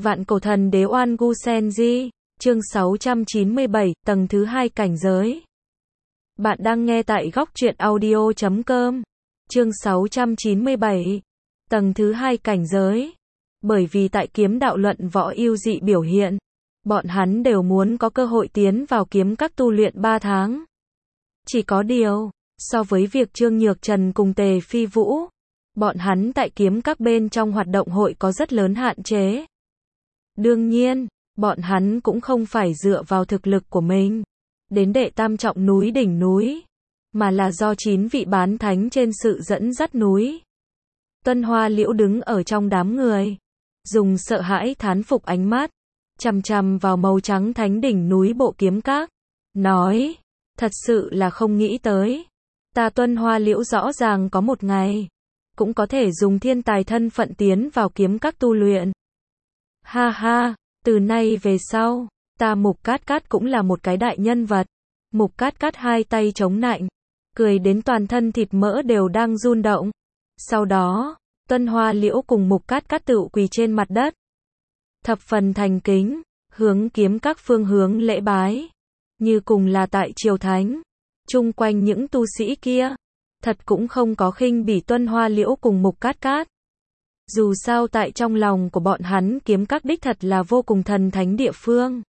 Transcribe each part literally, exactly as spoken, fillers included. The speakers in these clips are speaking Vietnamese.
Vạn cổ thần đế Oan Gu Senji, chương sáu trăm chín mươi bảy, tầng thứ hai cảnh giới. Bạn đang nghe tại góc truyện audio chấm com. Chương sáu trăm chín mươi bảy, tầng thứ hai cảnh giới. Bởi vì tại kiếm đạo luận võ yêu dị biểu hiện, bọn hắn đều muốn có cơ hội tiến vào kiếm các tu luyện ba tháng. Chỉ có điều, so với việc Trương Nhược Trần cùng Tề Phi Vũ, bọn hắn tại kiếm các bên trong hoạt động hội có rất lớn hạn chế. Đương nhiên, bọn hắn cũng không phải dựa vào thực lực của mình đến đệ tam trọng núi đỉnh núi, mà là do chín vị bán thánh trên sự dẫn dắt núi. Tuân Hoa Liễu đứng ở trong đám người, dùng sợ hãi thán phục ánh mắt, chằm chằm vào màu trắng thánh đỉnh núi bộ kiếm các, nói, thật sự là không nghĩ tới. Ta Tuân Hoa Liễu rõ ràng có một ngày, cũng có thể dùng thiên tài thân phận tiến vào kiếm các tu luyện. Ha ha, từ nay về sau, ta Mục Cát Cát cũng là một cái đại nhân vật. Mục Cát Cát hai tay chống nạnh, cười đến toàn thân thịt mỡ đều đang run động. Sau đó, Tuân Hoa Liễu cùng Mục Cát Cát tự quỳ trên mặt đất, thập phần thành kính, hướng kiếm các phương hướng lễ bái, như cùng là tại triều thánh. Chung quanh những tu sĩ kia, thật cũng không có khinh bỉ Tuân Hoa Liễu cùng Mục Cát Cát. Dù sao tại trong lòng của bọn hắn kiếm các đích thật là vô cùng thần thánh địa phương.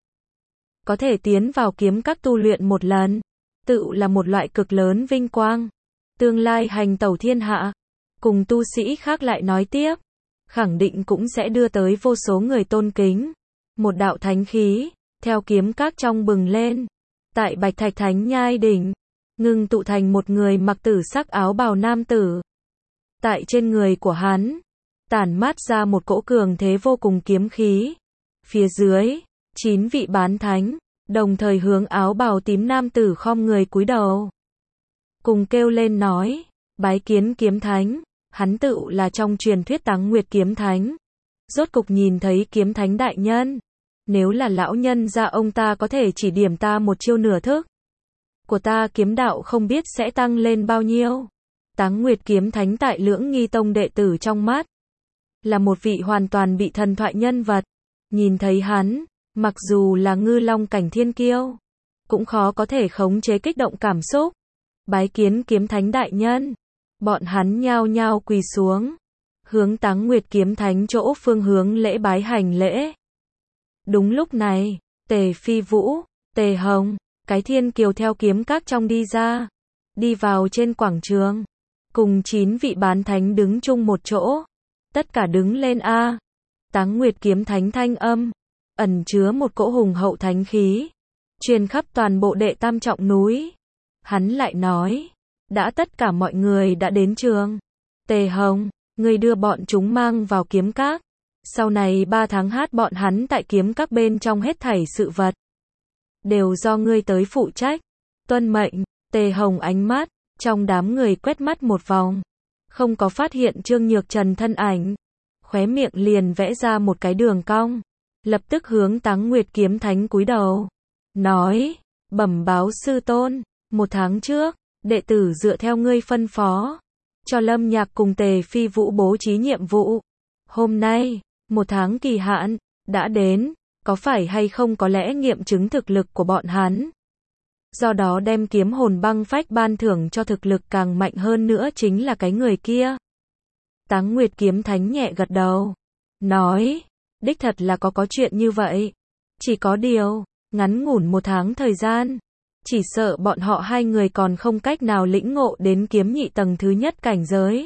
Có thể tiến vào kiếm các tu luyện một lần, tự là một loại cực lớn vinh quang. Tương lai hành tẩu thiên hạ, cùng tu sĩ khác lại nói tiếp, khẳng định cũng sẽ đưa tới vô số người tôn kính. Một đạo thánh khí, theo kiếm các trong bừng lên, tại Bạch Thạch Thánh Nhai đỉnh, ngưng tụ thành một người mặc tử sắc áo bào nam tử. Tại trên người của hắn, tản mát ra một cỗ cường thế vô cùng kiếm khí. Phía dưới, chín vị bán thánh, đồng thời hướng áo bào tím nam tử khom người cúi đầu. Cùng kêu lên nói, bái kiến kiếm thánh, hắn tự là trong truyền thuyết Táng Nguyệt kiếm thánh. Rốt cục nhìn thấy kiếm thánh đại nhân. Nếu là lão nhân gia ông ta có thể chỉ điểm ta một chiêu nửa thức của ta kiếm đạo không biết sẽ tăng lên bao nhiêu. Táng Nguyệt kiếm thánh tại Lưỡng Nghi Tông đệ tử trong mắt, là một vị hoàn toàn bị thần thoại nhân vật. Nhìn thấy hắn, mặc dù là ngư long cảnh thiên kiêu, cũng khó có thể khống chế kích động cảm xúc. Bái kiến kiếm thánh đại nhân. Bọn hắn nhao nhao quỳ xuống, hướng Táng Nguyệt kiếm thánh chỗ phương hướng lễ bái hành lễ. Đúng lúc này, Tề Phi Vũ, Tề Hồng, cái thiên kiều theo kiếm các trong đi ra, đi vào trên quảng trường, cùng chín vị bán thánh đứng chung một chỗ. Tất cả đứng lên a. Táng Nguyệt kiếm thánh thanh âm, ẩn chứa một cỗ hùng hậu thánh khí, truyền khắp toàn bộ đệ tam trọng núi. Hắn lại nói, đã tất cả mọi người đã đến trường. Tề Hồng, ngươi đưa bọn chúng mang vào kiếm các. Sau này ba tháng hát bọn hắn tại kiếm các bên trong hết thảy sự vật, đều do ngươi tới phụ trách. Tuân mệnh. Tề Hồng ánh mắt, trong đám người quét mắt một vòng, không có phát hiện Trương Nhược Trần thân ảnh. Khóe miệng liền vẽ ra một cái đường cong, lập tức hướng Táng Nguyệt kiếm thánh cúi đầu, nói, bẩm báo sư tôn, một tháng trước, đệ tử dựa theo ngươi phân phó, cho Lâm Nhạc cùng Tề Phi Vũ bố trí nhiệm vụ. Hôm nay, một tháng kỳ hạn, đã đến, có phải hay không có lẽ nghiệm chứng thực lực của bọn hắn. Do đó đem kiếm hồn băng phách ban thưởng cho thực lực càng mạnh hơn nữa chính là cái người kia. Táng Nguyệt kiếm thánh nhẹ gật đầu, nói, đích thật là có có chuyện như vậy. Chỉ có điều, ngắn ngủn một tháng thời gian, chỉ sợ bọn họ hai người còn không cách nào lĩnh ngộ đến kiếm nhị tầng thứ nhất cảnh giới.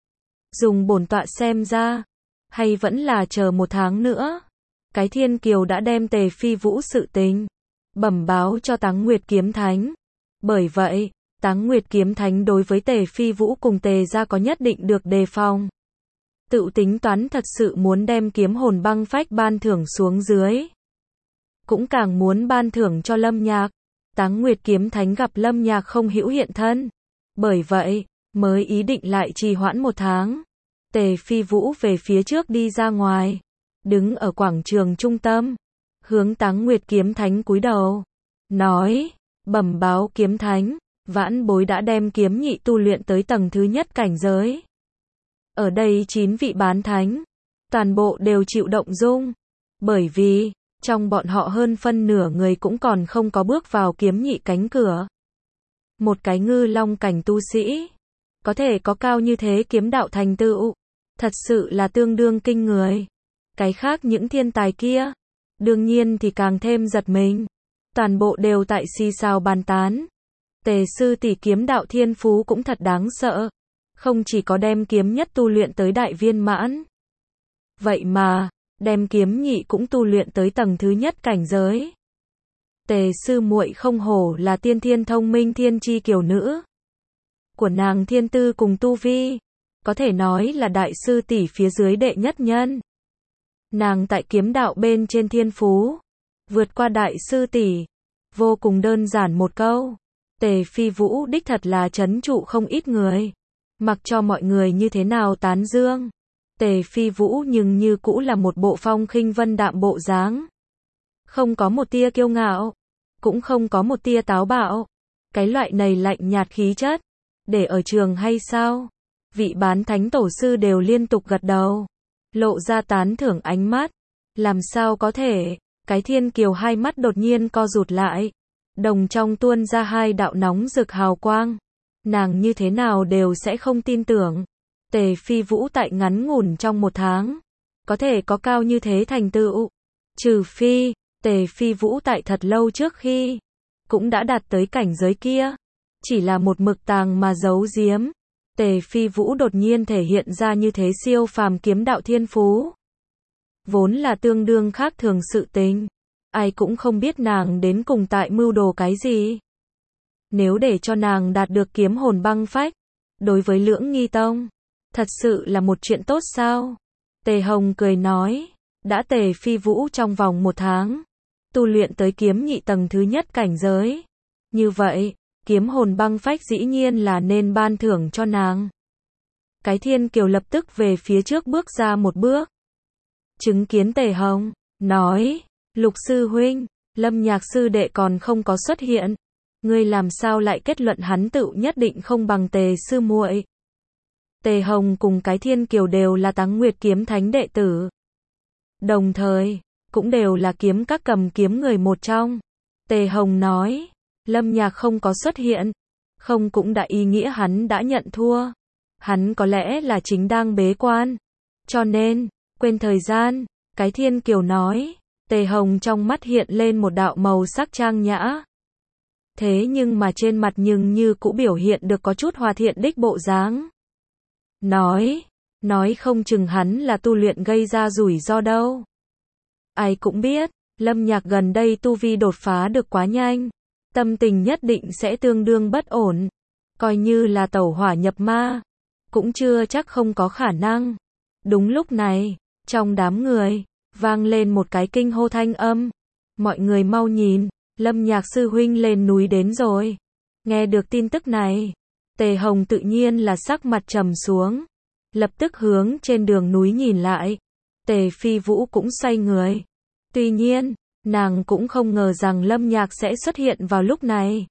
Dùng bổn tọa xem ra, hay vẫn là chờ một tháng nữa. Cái thiên kiều đã đem Tề Phi Vũ sự tình bẩm báo cho Táng Nguyệt kiếm thánh. Bởi vậy, Táng Nguyệt kiếm thánh đối với Tề Phi Vũ cùng Tề gia có nhất định được đề phòng. Tự tính toán thật sự muốn đem kiếm hồn băng phách ban thưởng xuống dưới. Cũng càng muốn ban thưởng cho Lâm Nhạc. Táng Nguyệt kiếm thánh gặp Lâm Nhạc không hữu hiện thân, bởi vậy, mới ý định lại trì hoãn một tháng. Tề Phi Vũ về phía trước đi ra ngoài, đứng ở quảng trường trung tâm, hướng Táng Nguyệt kiếm thánh cúi đầu, nói, bẩm báo kiếm thánh, vãn bối đã đem kiếm nhị tu luyện tới tầng thứ nhất cảnh giới. Ở đây chín vị bán thánh, toàn bộ đều chịu động dung. Bởi vì, trong bọn họ hơn phân nửa người cũng còn không có bước vào kiếm nhị cánh cửa. Một cái ngư long cảnh tu sĩ, có thể có cao như thế kiếm đạo thành tựu, thật sự là tương đương kinh người. Cái khác những thiên tài kia, đương nhiên thì càng thêm giật mình. Toàn bộ đều tại xì xào bàn tán. Tề sư tỷ kiếm đạo thiên phú cũng thật đáng sợ. Không chỉ có đem kiếm nhất tu luyện tới đại viên mãn. Vậy mà, đem kiếm nhị cũng tu luyện tới tầng thứ nhất cảnh giới. Tề sư muội không hổ là tiên thiên thông minh thiên chi kiều nữ. Của nàng thiên tư cùng tu vi, có thể nói là đại sư tỷ phía dưới đệ nhất nhân. Nàng tại kiếm đạo bên trên thiên phú, vượt qua đại sư tỷ, vô cùng đơn giản một câu. Tề Phi Vũ đích thật là trấn trụ không ít người. Mặc cho mọi người như thế nào tán dương, Tề Phi Vũ nhưng như cũ là một bộ phong khinh vân đạm bộ dáng. Không có một tia kiêu ngạo, cũng không có một tia táo bạo. Cái loại này lạnh nhạt khí chất, để ở trường hay sao? Vị bán thánh tổ sư đều liên tục gật đầu, lộ ra tán thưởng ánh mắt. Làm sao có thể? Cái thiên kiều hai mắt đột nhiên co rụt lại, đồng trong tuôn ra hai đạo nóng rực hào quang. Nàng như thế nào đều sẽ không tin tưởng. Tề Phi Vũ tại ngắn ngủn trong một tháng, có thể có cao như thế thành tựu. Trừ phi, Tề Phi Vũ tại thật lâu trước khi, cũng đã đạt tới cảnh giới kia. Chỉ là một mực tàng mà giấu giếm. Tề Phi Vũ đột nhiên thể hiện ra như thế siêu phàm kiếm đạo thiên phú. Vốn là tương đương khác thường sự tình. Ai cũng không biết nàng đến cùng tại mưu đồ cái gì. Nếu để cho nàng đạt được kiếm hồn băng phách, đối với Lưỡng Nghi Tông, thật sự là một chuyện tốt sao? Tề Hồng cười nói, đã Tề Phi Vũ trong vòng một tháng, tu luyện tới kiếm nhị tầng thứ nhất cảnh giới. Như vậy, kiếm hồn băng phách dĩ nhiên là nên ban thưởng cho nàng. Cái thiên kiều lập tức về phía trước bước ra một bước. Chứng kiến Tề Hồng, nói, Lục sư huynh, Lâm Nhạc sư đệ còn không có xuất hiện. Ngươi làm sao lại kết luận hắn tựu nhất định không bằng Tề sư muội? Tề Hồng cùng cái thiên kiều đều là Táng Nguyệt kiếm thánh đệ tử. Đồng thời, cũng đều là kiếm các cầm kiếm người một trong. Tề Hồng nói, Lâm Nhạc không có xuất hiện, không cũng đã ý nghĩa hắn đã nhận thua. Hắn có lẽ là chính đang bế quan. Cho nên, quên thời gian, cái thiên kiều nói. Tề Hồng trong mắt hiện lên một đạo màu sắc trang nhã. Thế nhưng mà trên mặt nhưng như cũ biểu hiện được có chút hòa thiện đích bộ dáng. Nói, nói không chừng hắn là tu luyện gây ra rủi ro đâu. Ai cũng biết, Lâm Nhạc gần đây tu vi đột phá được quá nhanh. Tâm tình nhất định sẽ tương đương bất ổn. Coi như là tẩu hỏa nhập ma, cũng chưa chắc không có khả năng. Đúng lúc này, trong đám người, vang lên một cái kinh hô thanh âm. Mọi người mau nhìn, Lâm Nhạc sư huynh lên núi đến rồi. Nghe được tin tức này, Tề Hồng tự nhiên là sắc mặt trầm xuống. Lập tức hướng trên đường núi nhìn lại. Tề Phi Vũ cũng xoay người. Tuy nhiên, nàng cũng không ngờ rằng Lâm Nhạc sẽ xuất hiện vào lúc này.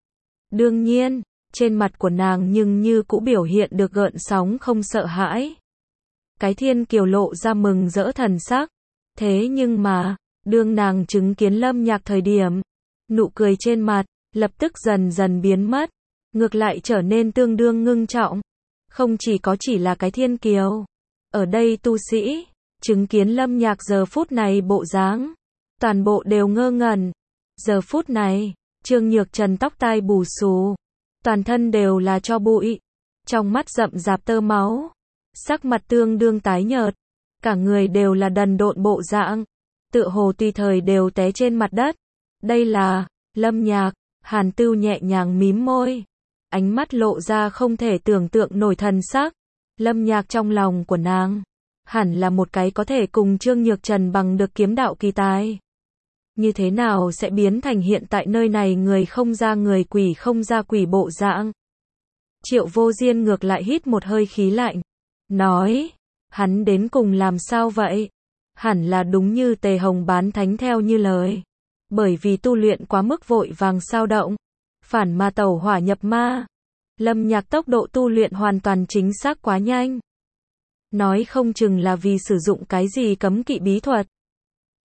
Đương nhiên, trên mặt của nàng nhưng như cũ biểu hiện được gợn sóng không sợ hãi. Cái thiên kiều lộ ra mừng rỡ thần sắc. Thế nhưng mà, đương nàng chứng kiến Lâm Nhạc thời điểm, nụ cười trên mặt, lập tức dần dần biến mất. Ngược lại trở nên tương đương ngưng trọng. Không chỉ có chỉ là cái thiên kiều. Ở đây tu sĩ, chứng kiến Lâm Nhạc giờ phút này bộ dáng, toàn bộ đều ngơ ngẩn. Giờ phút này, Trương Nhược Trần tóc tai bù xù, toàn thân đều là tro bụi, trong mắt rậm rạp tơ máu, sắc mặt tương đương tái nhợt, cả người đều là đần độn bộ dạng, tựa hồ tùy thời đều té trên mặt đất. Đây là Lâm Nhạc. Hàn Tưu nhẹ nhàng mím môi, ánh mắt lộ ra không thể tưởng tượng nổi thần sắc. Lâm Nhạc trong lòng của nàng, hẳn là một cái có thể cùng Trương Nhược Trần bằng được kiếm đạo kỳ tài. Như thế nào sẽ biến thành hiện tại nơi này người không ra người quỷ không ra quỷ bộ dạng? Triệu Vô Diên ngược lại hít một hơi khí lạnh, nói, hắn đến cùng làm sao vậy? Hẳn là đúng như Tề Hồng bán thánh theo như lời. Bởi vì tu luyện quá mức vội vàng sao động, phản ma tẩu hỏa nhập ma. Lâm Nhạc tốc độ tu luyện hoàn toàn chính xác quá nhanh. Nói không chừng là vì sử dụng cái gì cấm kỵ bí thuật.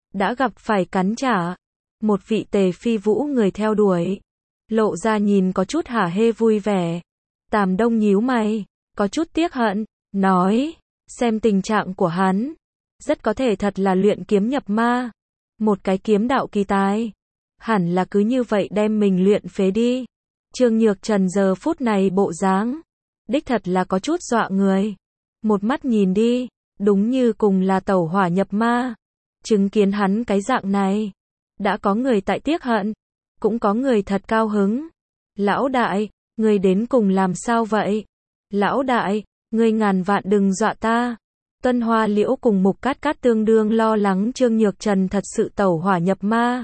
đã gặp phải cắn trả một vị Tề Phi Vũ người theo đuổi. Lộ ra nhìn có chút hả hê vui vẻ. Tàm Đông nhíu mày, có chút tiếc hận, nói, xem tình trạng của hắn, rất có thể thật là luyện kiếm nhập ma, một cái kiếm đạo kỳ tài, hẳn là cứ như vậy đem mình luyện phế đi. Trương Nhược Trần giờ phút này bộ dáng, đích thật là có chút dọa người. Một mắt nhìn đi, đúng như cùng là tẩu hỏa nhập ma. Chứng kiến hắn cái dạng này, đã có người tại tiếc hận, cũng có người thật cao hứng. Lão đại, ngươi đến cùng làm sao vậy? Lão đại, ngươi ngàn vạn đừng dọa ta. Tuân Hoa Liễu cùng Mục Cát Cát tương đương lo lắng Trương Nhược Trần thật sự tẩu hỏa nhập ma.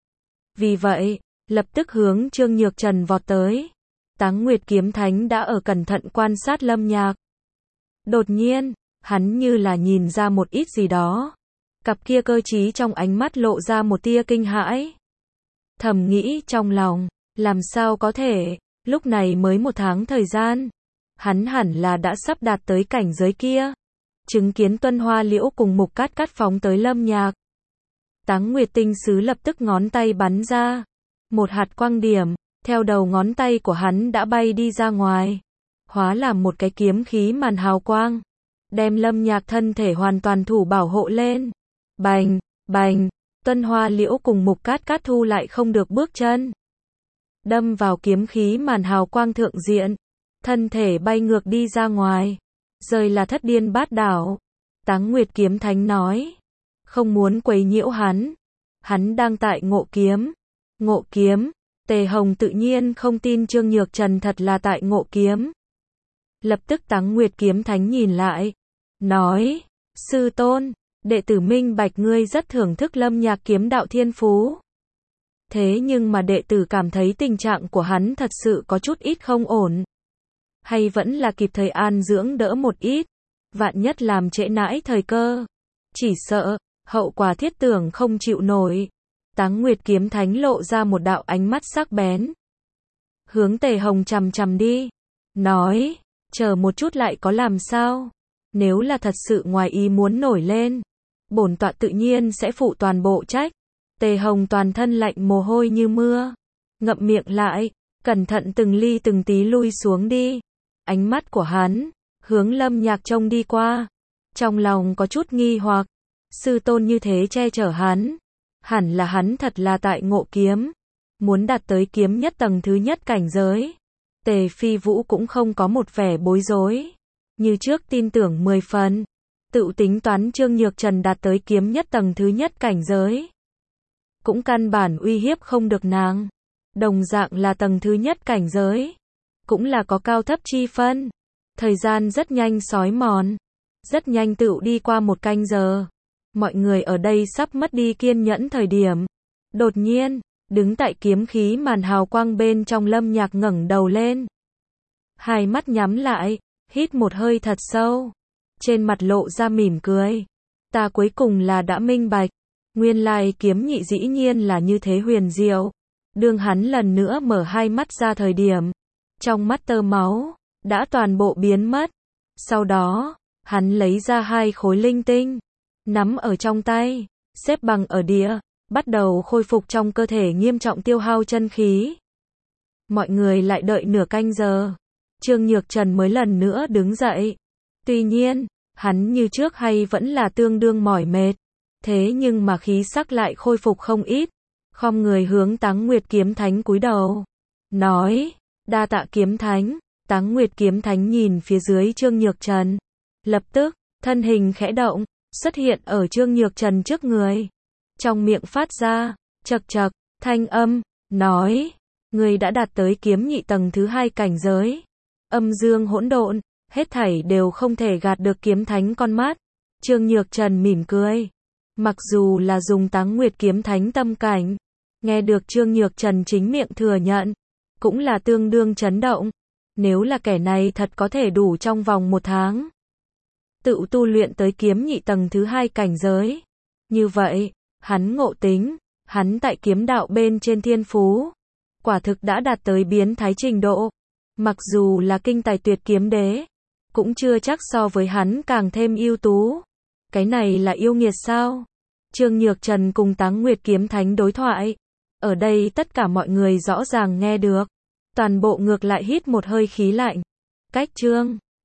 Vì vậy, lập tức hướng Trương Nhược Trần vọt tới. Táng Nguyệt Kiếm Thánh đã ở cẩn thận quan sát Lâm Nhạc. Đột nhiên, hắn như là nhìn ra một ít gì đó. Cặp kia cơ trí trong ánh mắt lộ ra một tia kinh hãi. Thầm nghĩ trong lòng, làm sao có thể, lúc này mới một tháng thời gian. Hắn hẳn là đã sắp đạt tới cảnh giới kia. Chứng kiến Tuân Hoa Liễu cùng Mục Cát Cát phóng tới Lâm Nhạc. Táng Nguyệt Tinh Sứ lập tức ngón tay bắn ra. Một hạt quang điểm, theo đầu ngón tay của hắn đã bay đi ra ngoài. Hóa làm một cái kiếm khí màn hào quang. Đem Lâm Nhạc thân thể hoàn toàn thủ bảo hộ lên. Bành, bành, Tuân Hoa Liễu cùng Mục Cát Cát thu lại không được bước chân. Đâm vào kiếm khí màn hào quang thượng diện. Thân thể bay ngược đi ra ngoài. Rơi là thất điên bát đảo. Táng Nguyệt Kiếm Thánh nói. Không muốn quấy nhiễu hắn. Hắn đang tại ngộ kiếm. Ngộ kiếm. Tề Hồng tự nhiên không tin Trương Nhược Trần thật là tại ngộ kiếm. Lập tức Táng Nguyệt Kiếm Thánh nhìn lại. Nói. Sư tôn, đệ tử minh bạch ngươi rất thưởng thức Lâm Nhạc kiếm đạo thiên phú. Thế nhưng mà đệ tử cảm thấy tình trạng của hắn thật sự có chút ít không ổn. Hay vẫn là kịp thời an dưỡng đỡ một ít. Vạn nhất làm trễ nãi thời cơ. Chỉ sợ, hậu quả thiết tưởng không chịu nổi. Táng Nguyệt Kiếm Thánh lộ ra một đạo ánh mắt sắc bén. Hướng Tề Hồng chằm chằm đi. Nói, chờ một chút lại có làm sao. Nếu là thật sự ngoài ý muốn nổi lên. Bổn tọa tự nhiên sẽ phụ toàn bộ trách. Tề Hồng toàn thân lạnh mồ hôi như mưa. Ngậm miệng lại, cẩn thận từng ly từng tí lui xuống đi. Ánh mắt của hắn, hướng Lâm Nhạc trông đi qua. Trong lòng có chút nghi hoặc. Sư tôn như thế che chở hắn. Hẳn là hắn thật là tại ngộ kiếm. Muốn đạt tới kiếm nhất tầng thứ nhất cảnh giới. Tề Phi Vũ cũng không có một vẻ bối rối. Như trước tin tưởng mười phần. Tự tính toán Trương Nhược Trần đạt tới kiếm nhất tầng thứ nhất cảnh giới. Cũng căn bản uy hiếp không được nàng. Đồng dạng là tầng thứ nhất cảnh giới. Cũng là có cao thấp chi phân. Thời gian rất nhanh sói mòn. Rất nhanh tựu đi qua một canh giờ. Mọi người ở đây sắp mất đi kiên nhẫn thời điểm. Đột nhiên, đứng tại kiếm khí màn hào quang bên trong Lâm Nhạc ngẩng đầu lên. Hai mắt nhắm lại, hít một hơi thật sâu. Trên mặt lộ ra mỉm cười. Ta cuối cùng là đã minh bạch. Nguyên lai kiếm nhị dĩ nhiên là như thế huyền diệu. Đương hắn lần nữa mở hai mắt ra thời điểm. Trong mắt tơ máu, đã toàn bộ biến mất. Sau đó, hắn lấy ra hai khối linh tinh. Nắm ở trong tay, xếp bằng ở địa, bắt đầu khôi phục trong cơ thể nghiêm trọng tiêu hao chân khí. Mọi người lại đợi nửa canh giờ. Trương Nhược Trần mới lần nữa đứng dậy. Tuy nhiên, hắn như trước hay vẫn là tương đương mỏi mệt. Thế nhưng mà khí sắc lại khôi phục không ít. Khom người hướng Táng Nguyệt Kiếm Thánh cúi đầu. Nói, đa tạ Kiếm Thánh. Táng Nguyệt Kiếm Thánh nhìn phía dưới Trương Nhược Trần. Lập tức, thân hình khẽ động, xuất hiện ở Trương Nhược Trần trước người. Trong miệng phát ra, chậc chậc, thanh âm, nói, người đã đạt tới kiếm nhị tầng thứ hai cảnh giới. Âm dương hỗn độn, hết thảy đều không thể gạt được Kiếm Thánh con mắt. Trương Nhược Trần mỉm cười. Mặc dù là dùng Táng Nguyệt Kiếm Thánh tâm cảnh, nghe được Trương Nhược Trần chính miệng thừa nhận, cũng là tương đương chấn động. Nếu là kẻ này thật có thể đủ trong vòng một tháng tự tu luyện tới kiếm nhị tầng thứ hai cảnh giới. Như vậy, hắn ngộ tính, hắn tại kiếm đạo bên trên thiên phú, quả thực đã đạt tới biến thái trình độ. Mặc dù là kinh tài tuyệt kiếm đế, cũng chưa chắc so với hắn càng thêm ưu tú. Cái này là yêu nghiệt sao? Trương Nhược Trần cùng Táng Nguyệt kiếm thánh đối thoại. Ở đây tất cả mọi người rõ ràng nghe được. Toàn bộ ngược lại hít một hơi khí lạnh. Cách Trương